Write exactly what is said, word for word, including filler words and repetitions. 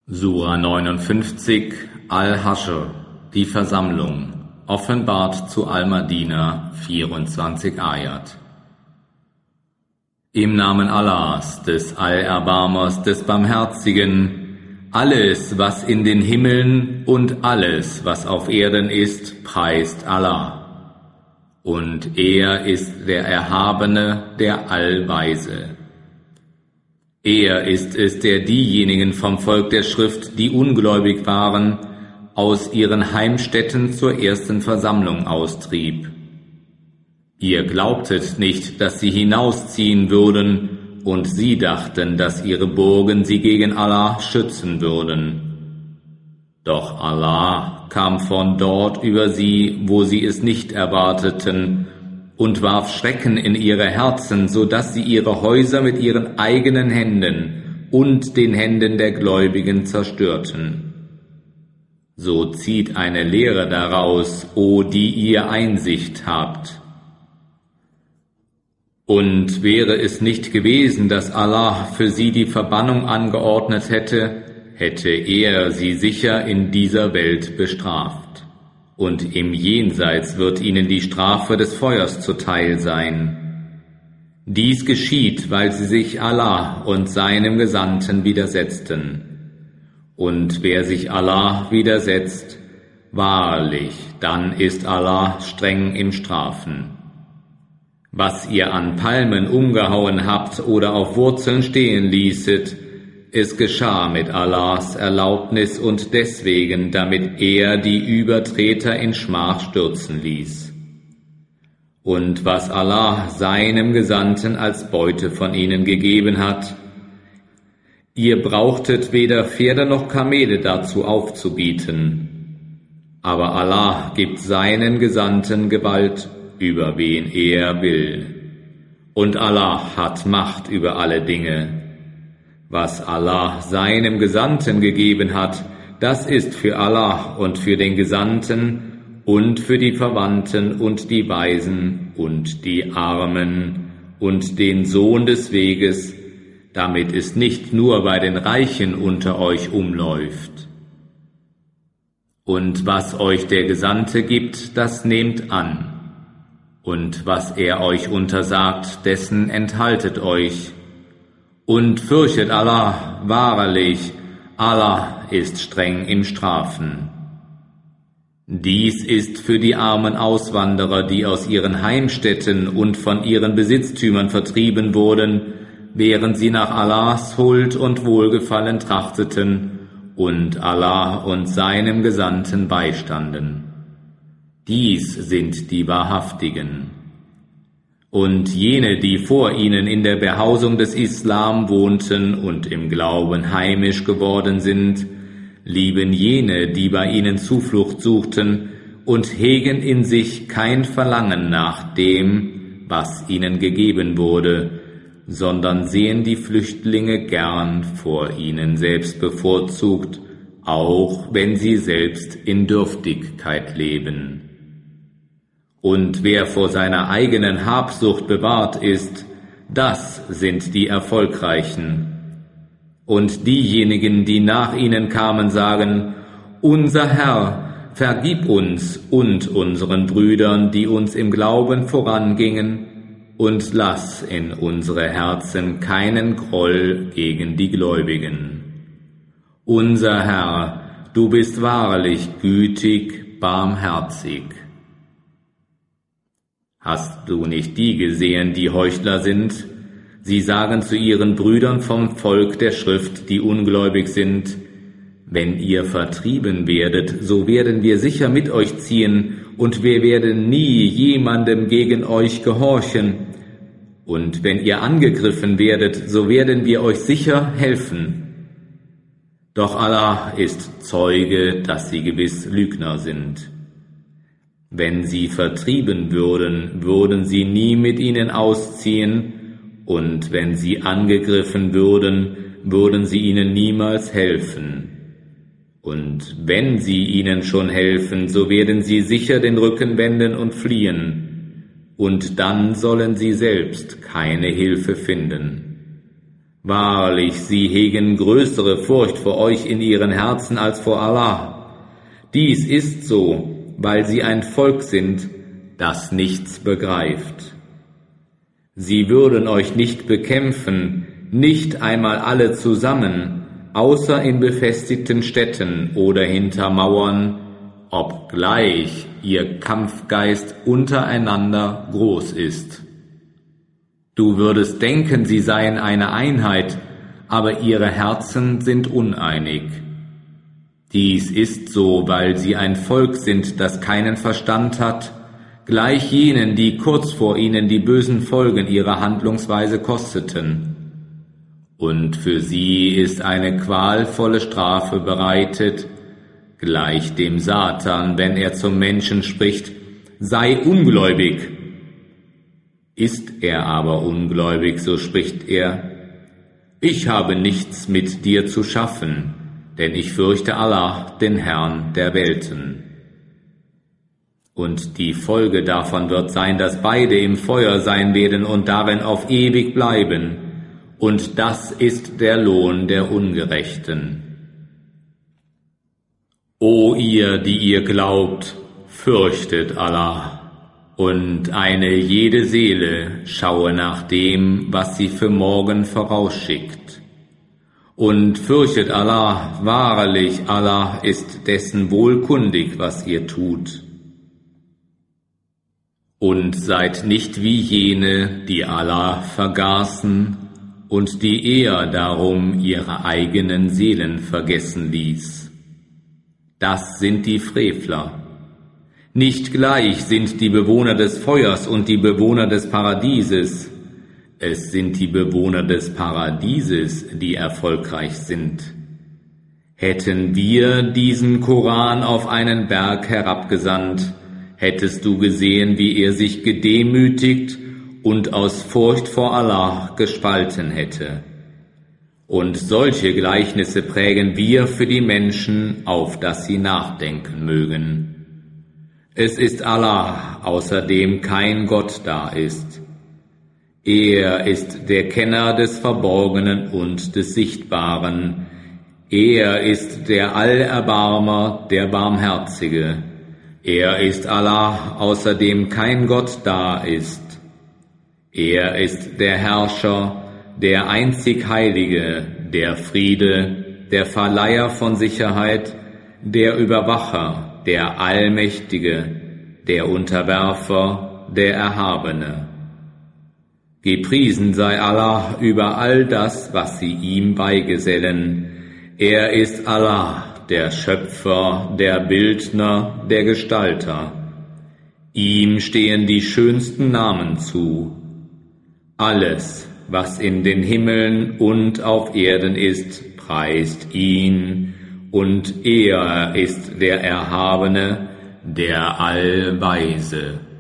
Sura neunundfünfzig, Al-Haschr, die Versammlung, offenbart zu Al-Madina, vierundzwanzig Ayat. Im Namen Allahs, des Allerbarmers, des Barmherzigen, alles, was in den Himmeln und alles, was auf Erden ist, preist Allah. Und er ist der Erhabene, der Allweise. Er ist es, der diejenigen vom Volk der Schrift, die ungläubig waren, aus ihren Heimstätten zur ersten Versammlung austrieb. Ihr glaubtet nicht, dass sie hinausziehen würden, und sie dachten, dass ihre Burgen sie gegen Allah schützen würden. Doch Allah kam von dort über sie, wo sie es nicht erwarteten, und warf Schrecken in ihre Herzen, so dass sie ihre Häuser mit ihren eigenen Händen und den Händen der Gläubigen zerstörten. So zieht eine Lehre daraus, o die ihr Einsicht habt. Und wäre es nicht gewesen, dass Allah für sie die Verbannung angeordnet hätte, hätte er sie sicher in dieser Welt bestraft. Und im Jenseits wird ihnen die Strafe des Feuers zuteil sein. Dies geschieht, weil sie sich Allah und seinem Gesandten widersetzten. Und wer sich Allah widersetzt, wahrlich, dann ist Allah streng im Strafen. Was ihr an Palmen umgehauen habt oder auf Wurzeln stehen ließet, es geschah mit Allahs Erlaubnis und deswegen, damit er die Übertreter in Schmach stürzen ließ. Und was Allah seinem Gesandten als Beute von ihnen gegeben hat, ihr brauchtet weder Pferde noch Kamele dazu aufzubieten. Aber Allah gibt seinen Gesandten Gewalt, über wen er will. Und Allah hat Macht über alle Dinge. Was Allah seinem Gesandten gegeben hat, das ist für Allah und für den Gesandten und für die Verwandten und die Weisen und die Armen und den Sohn des Weges, damit es nicht nur bei den Reichen unter euch umläuft. Und was euch der Gesandte gibt, das nehmt an. Und was er euch untersagt, dessen enthaltet euch. Und fürchtet Allah, wahrlich, Allah ist streng im Strafen. Dies ist für die armen Auswanderer, die aus ihren Heimstätten und von ihren Besitztümern vertrieben wurden, während sie nach Allahs Huld und Wohlgefallen trachteten und Allah und seinem Gesandten beistanden. Dies sind die Wahrhaftigen. Und jene, die vor ihnen in der Behausung des Islam wohnten und im Glauben heimisch geworden sind, lieben jene, die bei ihnen Zuflucht suchten und hegen in sich kein Verlangen nach dem, was ihnen gegeben wurde, sondern sehen die Flüchtlinge gern vor ihnen selbst bevorzugt, auch wenn sie selbst in Dürftigkeit leben. Und wer vor seiner eigenen Habsucht bewahrt ist, das sind die Erfolgreichen. Und diejenigen, die nach ihnen kamen, sagen, unser Herr, vergib uns und unseren Brüdern, die uns im Glauben vorangingen, und lass in unsere Herzen keinen Groll gegen die Gläubigen. Unser Herr, du bist wahrlich gütig, barmherzig. Hast du nicht die gesehen, die Heuchler sind? Sie sagen zu ihren Brüdern vom Volk der Schrift, die ungläubig sind, wenn ihr vertrieben werdet, so werden wir sicher mit euch ziehen, und wir werden nie jemandem gegen euch gehorchen. Und wenn ihr angegriffen werdet, so werden wir euch sicher helfen. Doch Allah ist Zeuge, dass sie gewiss Lügner sind. Wenn sie vertrieben würden, würden sie nie mit ihnen ausziehen, und wenn sie angegriffen würden, würden sie ihnen niemals helfen. Und wenn sie ihnen schon helfen, so werden sie sicher den Rücken wenden und fliehen, und dann sollen sie selbst keine Hilfe finden. Wahrlich, sie hegen größere Furcht vor euch in ihren Herzen als vor Allah. Dies ist so, weil sie ein Volk sind, das nichts begreift. Sie würden euch nicht bekämpfen, nicht einmal alle zusammen, außer in befestigten Städten oder hinter Mauern, obgleich ihr Kampfgeist untereinander groß ist. Du würdest denken, sie seien eine Einheit, aber ihre Herzen sind uneinig. Dies ist so, weil sie ein Volk sind, das keinen Verstand hat, gleich jenen, die kurz vor ihnen die bösen Folgen ihrer Handlungsweise kosteten. Und für sie ist eine qualvolle Strafe bereitet, gleich dem Satan, wenn er zum Menschen spricht, sei ungläubig. Ist er aber ungläubig, so spricht er, ich habe nichts mit dir zu schaffen, denn ich fürchte Allah, den Herrn der Welten. Und die Folge davon wird sein, dass beide im Feuer sein werden und darin auf ewig bleiben, und das ist der Lohn der Ungerechten. O ihr, die ihr glaubt, fürchtet Allah. Und eine jede Seele schaue nach dem, was sie für morgen vorausschickt. Und fürchtet Allah, wahrlich, Allah ist dessen wohlkundig, was ihr tut. Und seid nicht wie jene, die Allah vergaßen und die er darum ihre eigenen Seelen vergessen ließ. Das sind die Frevler. Nicht gleich sind die Bewohner des Feuers und die Bewohner des Paradieses. Es sind die Bewohner des Paradieses, die erfolgreich sind. Hätten wir diesen Koran auf einen Berg herabgesandt, hättest du gesehen, wie er sich gedemütigt und aus Furcht vor Allah gespalten hätte. Und solche Gleichnisse prägen wir für die Menschen, auf dass sie nachdenken mögen. Es ist Allah, außer dem kein Gott da ist. Er ist der Kenner des Verborgenen und des Sichtbaren. Er ist der Allerbarmer, der Barmherzige. Er ist Allah, außer dem kein Gott da ist. Er ist der Herrscher, der einzig Heilige, der Friede, der Verleiher von Sicherheit, der Überwacher, der Allmächtige, der Unterwerfer, der Erhabene. Gepriesen sei Allah über all das, was sie ihm beigesellen. Er ist Allah, der Schöpfer, der Bildner, der Gestalter. Ihm stehen die schönsten Namen zu. Alles, was in den Himmeln und auf Erden ist, preist ihn, und er ist der Erhabene, der Allweise.